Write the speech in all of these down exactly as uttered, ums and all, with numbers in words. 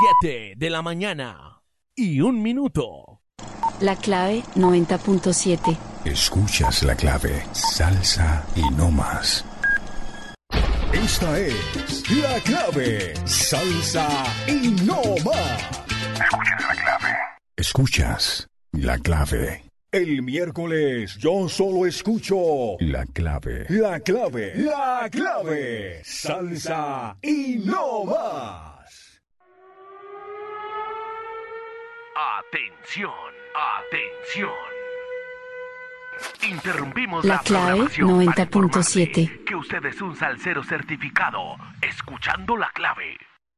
siete de la mañana y un minuto. La Clave noventa punto siete. Escuchas La Clave, salsa y no más. Esta es La Clave, salsa y no más. Escuchas La Clave. Escuchas La Clave. El miércoles yo solo escucho La Clave. La Clave. La Clave. Salsa y no más. Atención, atención. Interrumpimos La la, Clave programación noventa para punto informarle siete. que usted es un salsero certificado, escuchando La Clave.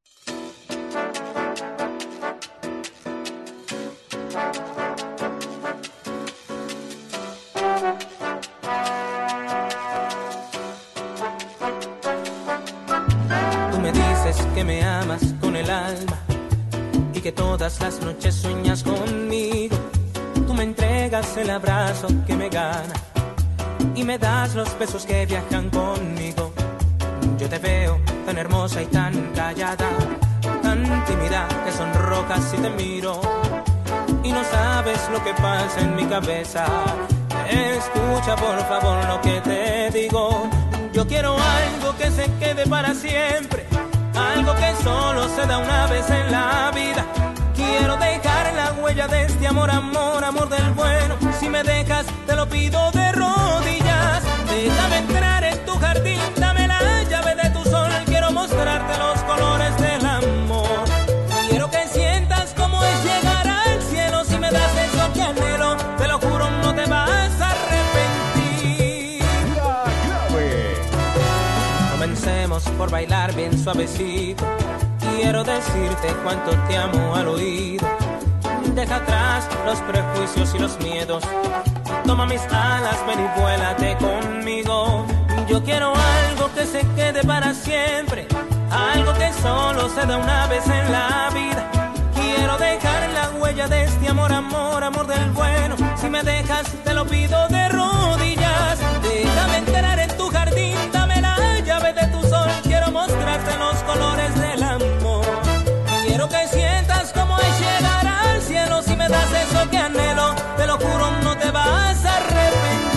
Tú me dices que me amas con el alma y que todas las noches sueñas conmigo. Tú me entregas el abrazo que me gana y me das los besos que viajan conmigo. Yo te veo tan hermosa y tan callada, tan tímida que sonrojas si te miro, y no sabes lo que pasa en mi cabeza. Escucha por favor lo que te digo. Yo quiero algo que se quede para siempre, algo que solo se da una vez en la vida. Quiero dejar la huella de este amor, amor, amor del bueno. Si me dejas, te lo pido de rodillas. Déjame entrar en tu jardín, dame la llave de tu sol. Quiero mostrarte los colores del amor. Quiero que sientas cómo es llegar al cielo. Si me das eso que anhelo, te lo juro, no te vas a arrepentir. La Clave. Comencemos por bailar bien suavecito. Quiero decirte cuánto te amo al oído. Deja atrás los prejuicios y los miedos. Toma mis alas, ven y vuélate conmigo. Yo quiero algo que se quede para siempre, algo que solo se da una vez en la vida. Quiero dejar la huella de este amor, amor, amor del bueno. Si me dejas, te lo pido de rodillas. Déjame entrar en tu jardín, dame la llave de tu sol. Quiero mostrarte los colores del amor. Quiero que sientas cómo es llegar al cielo. Si me das eso que anhelo, te lo juro, no te vas a arrepentir.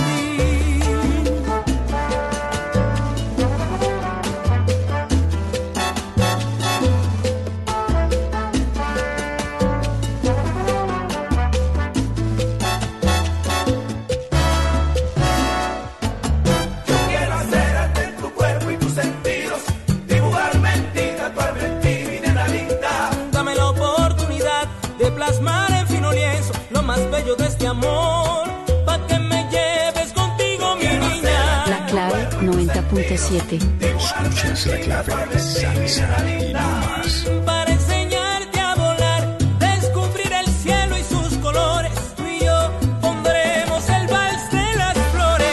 Plasmar en fino lienzo lo más bello de este amor, pa' que me lleves contigo, mi niña. La Clave noventa punto siete. Escuchas La Clave, salsa y no más. Para enseñarte a volar, descubrir el cielo y sus colores. Tú y yo pondremos el vals de las flores.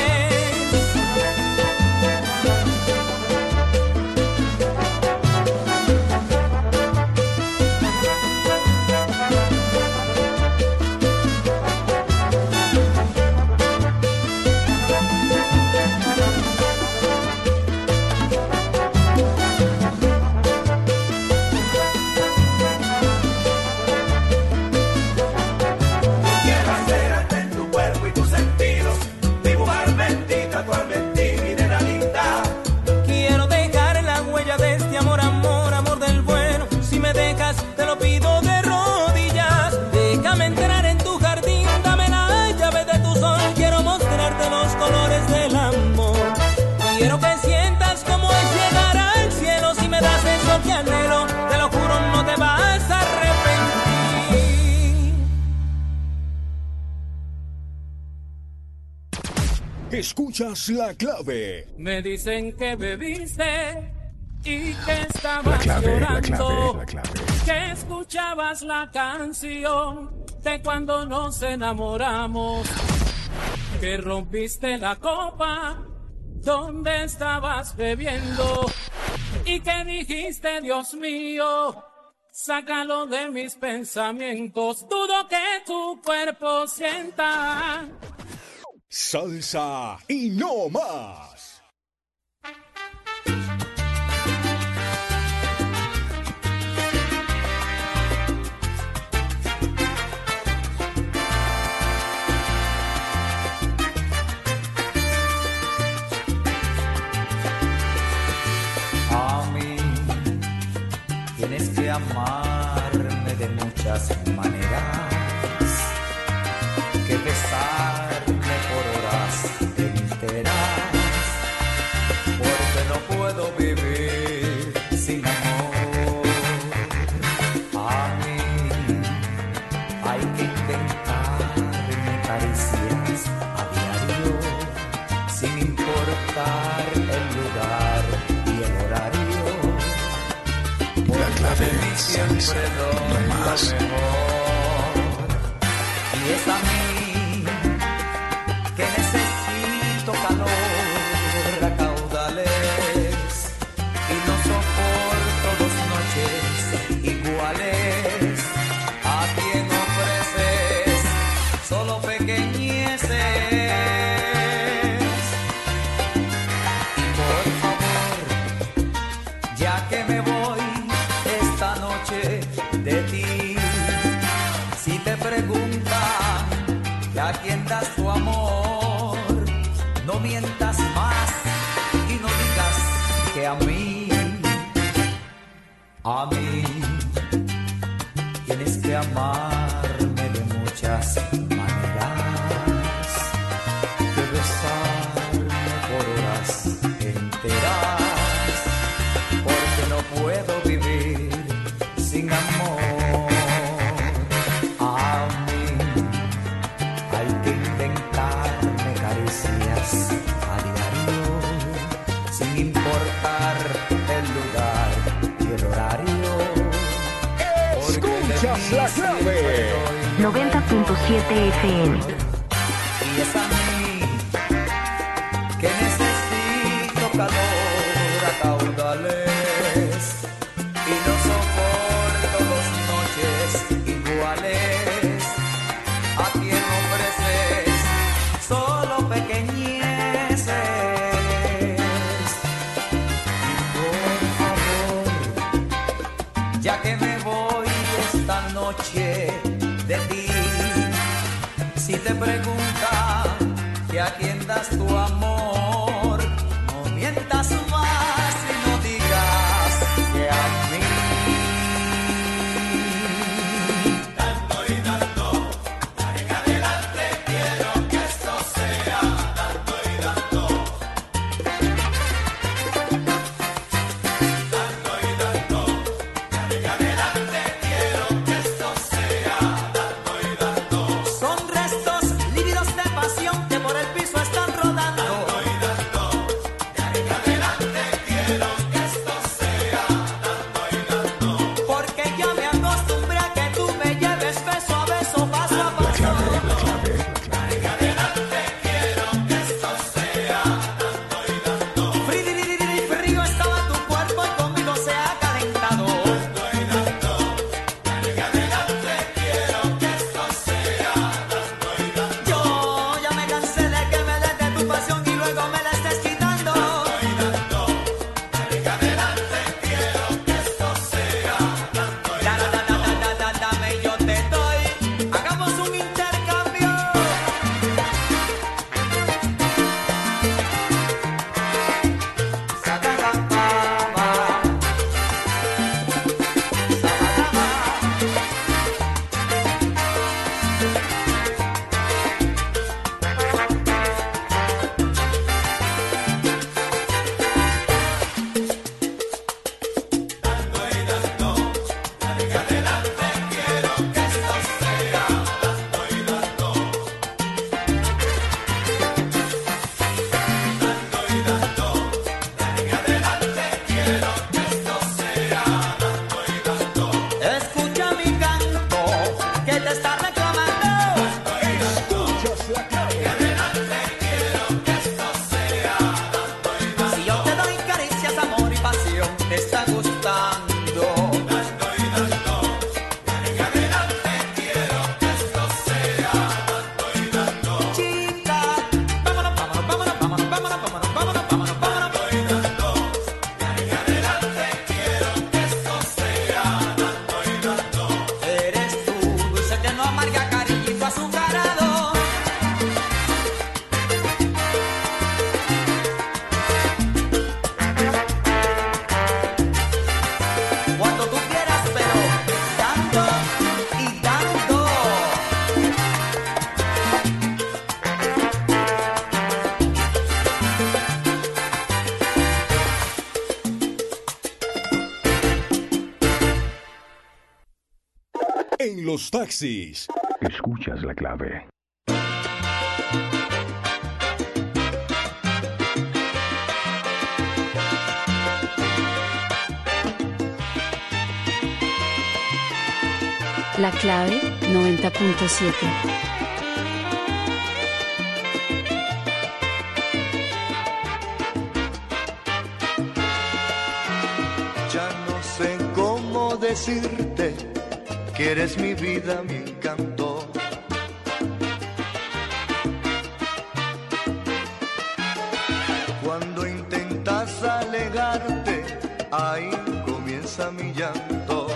Quiero dejar la huella de este amor, amor, amor del bueno. Si me dejas, te lo pido de rodillas. Déjame entrar en tu jardín, dame la llave de tu sol. Quiero mostrarte los colores del amor. Quiero que sientas cómo es llegar al cielo. Si me das eso que anhelo, te lo juro, no te vas a arrepentir. Escuchas La Clave. Me dicen que bebiste y que estabas La Clave, La llorando, Clave, La Clave. que escuchabas la canción de cuando nos enamoramos, que rompiste la copa donde estabas bebiendo y que dijiste, Dios mío, sácalo de mis pensamientos. Dudo que tu cuerpo sienta. Salsa y no más. amarme de muchas maneras, que besarme por horas enteras, porque no puedo vivir sin amor. A mí hay que intentarme caricias a diario, sin importar el lugar y el horario. La clave Siempre doy no más. lo mejor. Y es a mí que necesito calor a caudales y no soporto dos noches iguales. A quien ofreces solo pequeñeces. Y por favor, ya que me voy esta noche de ti, si te preguntan que a quién das tu amor, no mientas más y no digas que a mí, a mí tienes que amarme de muchas maneras, que besarme por horas enteras, porque no puedo vivir sin amor. A mí hay que inventarme caricias a diario, sin importar el lugar y el horario. Escuchas la clave. noventa punto siete F M. Y es a mí que necesito calor a caudales y no soporto dos noches iguales. A quien ofreces solo pequeñeces. Y por favor, ya que me voy esta noche de ti, si te preguntan que a quién das tu amor, no mientas más y no digas que a mí. Dando y dando, dale que adelante, quiero que esto sea dando y dando. Dando y dando, dale que adelante, quiero que esto sea dando y dando. Son restos lívidos de pasión que por el piso están rodando. Dando y dando, dale que adelante, quiero que esto sea dando y dando. Porque ya me acostumbré a que tú me lleves beso a beso, paso a La paso. clave, la clave, la clave. Dale que adelante, quiero que esto sea dando y dando. Frío, frío estaba tu cuerpo y conmigo se ha calentado. Dando y dando, dale que adelante, quiero que esto sea dando y dando. Yo ya me cansé de que me des de tu pasión y luego me la estés quitando. Dando y dando, dale que adelante, quiero que esto sea dando y dando. Da, da, da, da, da, dame y yo te doy. Hagamos un intercambio. en los taxis. Escuchas la clave. La clave noventa punto siete. Ya no sé cómo decirte que eres mi vida, mi encanto. Cuando intentas alejarte, ahí comienza mi llanto.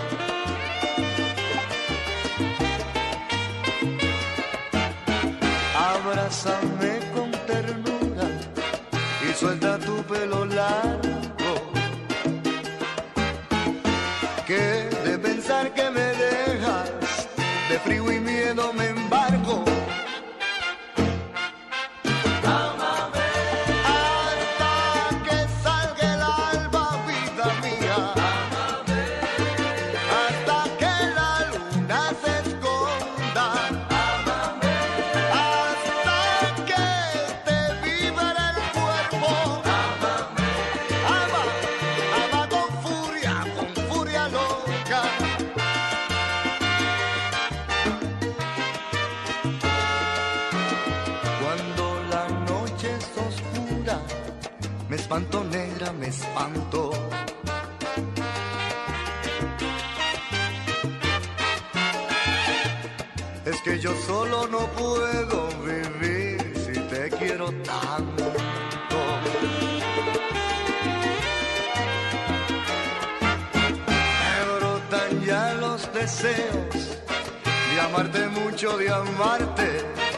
Abrázame con ternura y suelta tu pelo largo, que de pensar que me dejas, de frío y miedo me embargo. Ámame hasta que salga el alba, vida mía. Ámame hasta que la luna se esconda. Ámame hasta que te vibre el cuerpo. Ámame, ama, ama con furia, con furia loca. Cuando la noche es oscura, me espanto negra, me espanto. Es que yo solo no puedo vivir si te quiero tanto. Me brotan ya los deseos de amarte mucho, de amarte.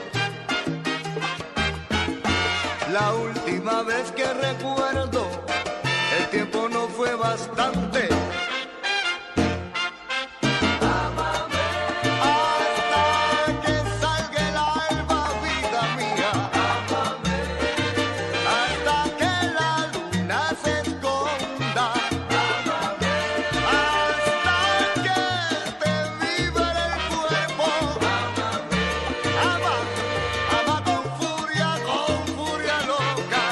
La última vez que recuerdo, el tiempo no fue bastante. Ámame hasta que salga el alba, vida mía. Ámame hasta que la luna se esconda. Ámame hasta que te vibre el cuerpo. Ámame, ama, ama con furia, con furia loca.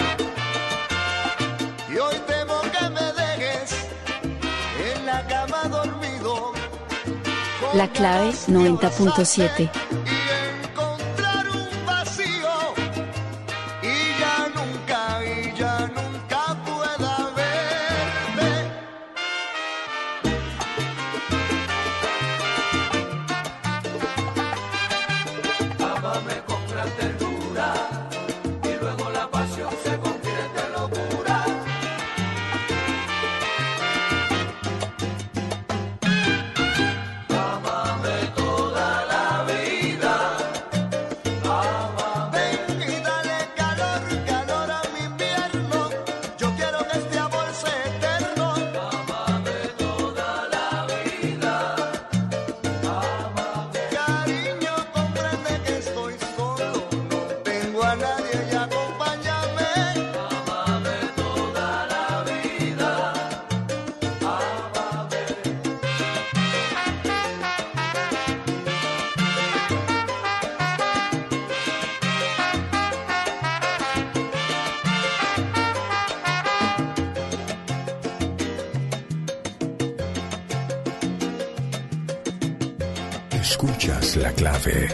Y hoy temo que me dejes en la cama dormido. La clave noventa punto siete. Y encontrar un vacío y ya nunca, y ya nunca pueda verte. Ámame con gran ternura y luego la pasión se convierte en locura. Ámame toda la vida. Ámame. Ven y dale calor, calor a mi invierno. Yo quiero que este amor sea eterno. Ámame toda la vida. Ámame. Cariño, comprende que estoy solo. No tengo a nadie y acompáñame. Ámame toda la vida. Ámame. Escuchas la clave.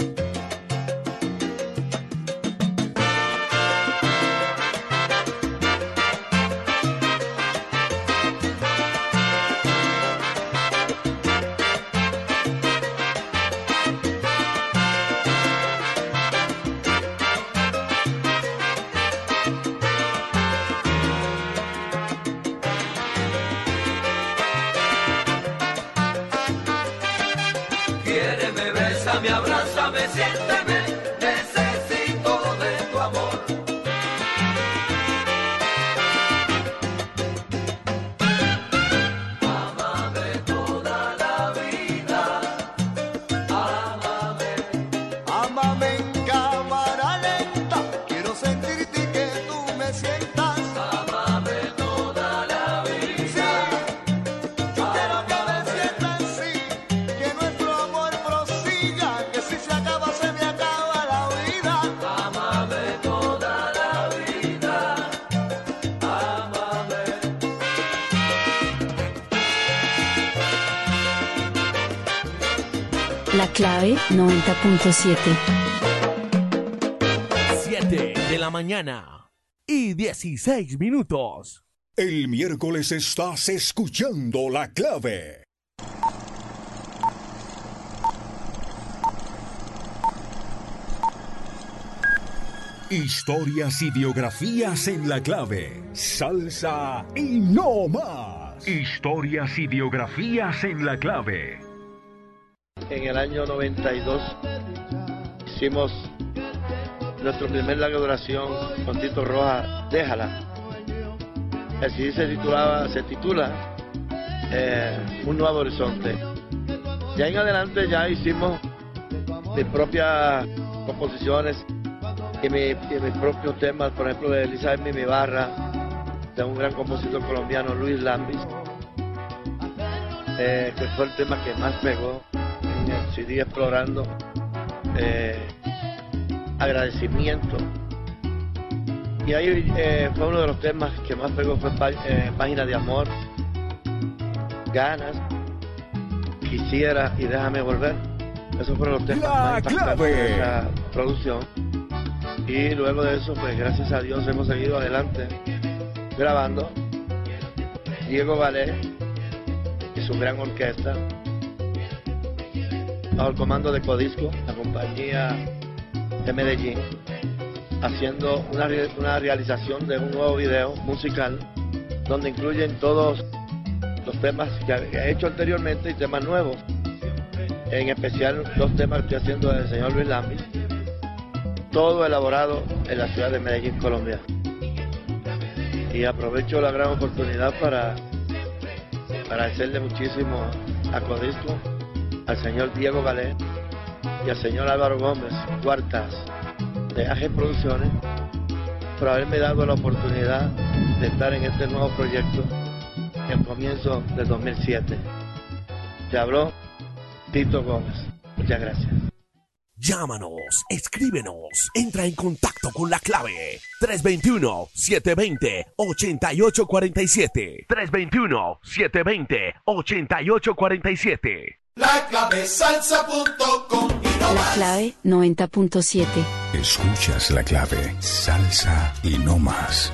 Quiéreme, bésame, abrázame, siénteme, necesito de tu amor. Ámame toda la vida. Ámame. Ámame en cámara lenta. Quiero sentirte y que tú me sientas. Ámame toda la vida. Sí, yo quiero que me sientas así, que nuestro amor La Clave noventa punto siete. siete de la mañana y dieciséis minutos. El miércoles estás escuchando La Clave. Historias y biografías en La Clave. Salsa y no más. Historias y biografías en La Clave. En el año noventa y dos hicimos nuestro primer larga duración con Tito Rojas, Déjala. Así se titulaba, se titula eh, Un Nuevo Horizonte. Ya en adelante ya hicimos mis propias composiciones y, mi, y mis propios temas, por ejemplo de Elizabeth Mimi Barra, de un gran compositor colombiano, Luis Lambis, eh, que fue el tema que más pegó en el C D Explorando. Eh, agradecimiento. Y ahí eh, fue uno de los temas que más pegó, fue eh, Página de Amor, Ganas, Quisiera y Déjame Volver. Esos fueron los temas La más impactantes Clave. de esa producción. Y luego de eso, pues gracias a Dios hemos seguido adelante grabando. Diego Valé y su gran orquesta, bajo el comando de Codisco, la compañía de Medellín, haciendo una, una realización de un nuevo video musical donde incluyen todos los temas que he hecho anteriormente y temas nuevos, en especial dos temas que estoy haciendo del señor Luis Lambis, todo elaborado en la ciudad de Medellín, Colombia. Y aprovecho la gran oportunidad para agradecerle muchísimo a Codisco, al señor Diego Valé y al señor Álvaro Gómez Cuartas de A G Producciones por haberme dado la oportunidad de estar en este nuevo proyecto en el comienzo del dos mil siete. Te habló Tito Gómez. Muchas gracias. Llámanos, escríbenos, entra en contacto con La Clave. tres dos uno, siete dos cero, ocho ocho cuatro siete. tres dos uno, siete dos cero, ocho ocho cuatro siete. La clave salsa punto com y no La más. Clave noventa punto siete. Escuchas La Clave, salsa y no más.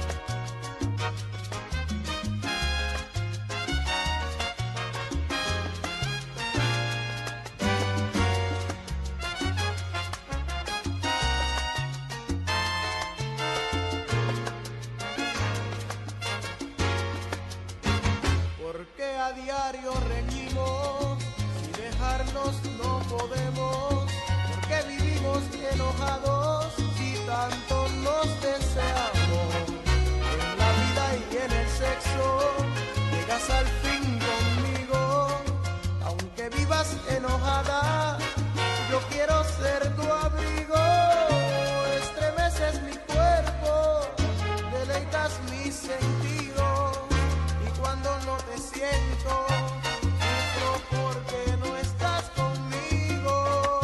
Porque a diario reñimos, si dejarnos no podemos, porque vivimos enojados, si tanto nos deseamos, en la vida y en el sexo, llegas al fin conmigo, aunque vivas enojada, yo quiero ser tu abrigo, estremeces mi cuerpo, deleitas mis sentidos, y cuando no te siento, sufro porque no estás conmigo.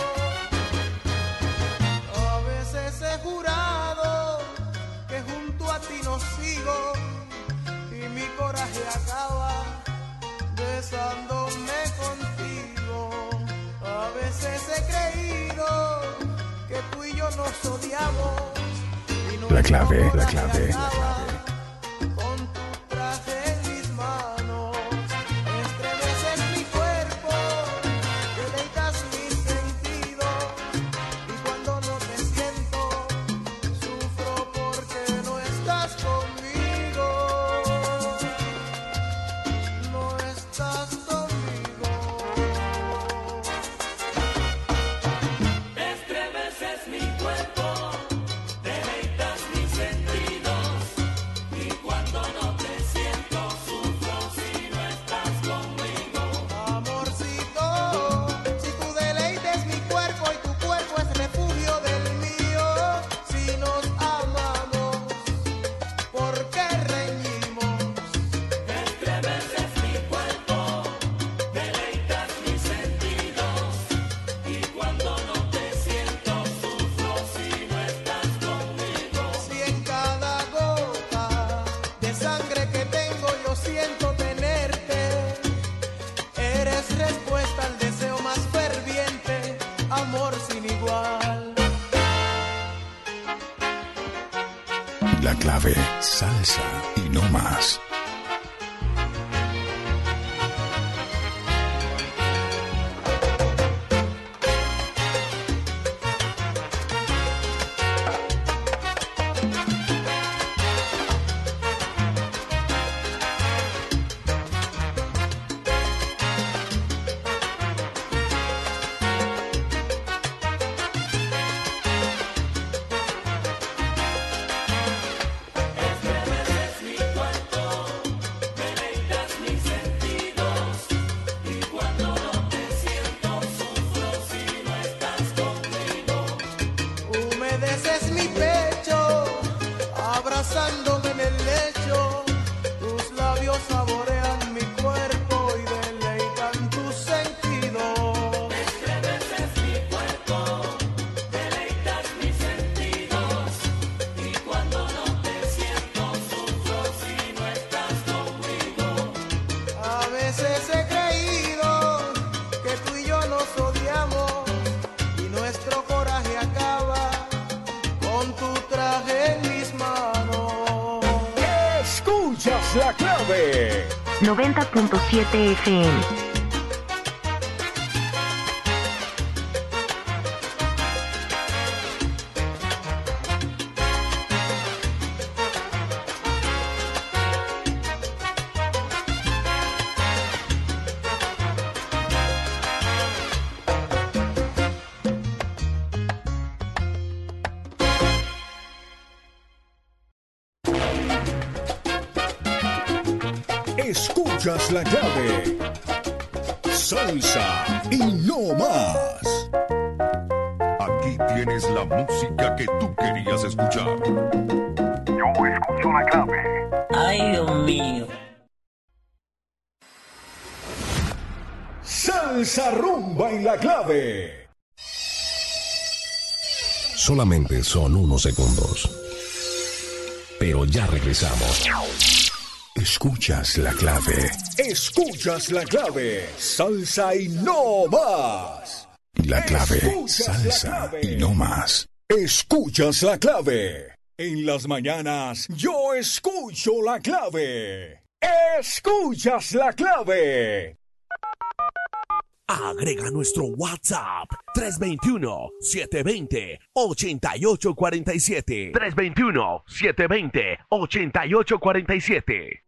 A veces he jurado que junto a ti no sigo, y mi coraje acaba besándome contigo. A veces he creído que tú y yo nos odiamos, y La Clave, nuestro La coraje Clave, La acaba Clave. con tu traje en mis manos. Estremeces mi cuerpo, deleitas mis sentidos, y cuando no te siento, sufro porque no estás conmigo. No estás conmigo. Estremeces mi cuerpo, deleitas mis sentidos, y cuando no te siento, sufro si no estás conmigo. Amorcito, si tu deleite es mi cuerpo y tu cuerpo es refugio del mío, si nos amamos, La Clave, salsa y no más. Humedeces mi pecho, abrazándome en el lecho. Tus labios saborean mi cuerpo y deleitan tus sentidos. Estremeces mi cuerpo, deleitas mis sentidos. Y cuando no te siento, sufro si no estás conmigo. A veces he creído que tú y yo nos odiamos y nuestro coraje acaba con tu traje en mis manos. Escuchas La Clave. noventa punto siete F M. Escuchas La Clave. Salsa y no más. Aquí tienes la música que tú querías escuchar. Yo escucho La Clave. Ay, Dios mío. Salsa rumba en La Clave. Solamente son unos segundos. Pero ya regresamos. Escuchas La Clave. Escuchas La Clave. Salsa y no más. La Clave. Escuchas salsa la clave. Y no más. Escuchas La Clave. En las mañanas yo escucho La Clave. Escuchas La Clave. Agrega nuestro WhatsApp tres dos uno, siete dos cero, ocho ocho cuatro siete. tres dos uno, siete dos cero, ocho ocho cuatro siete.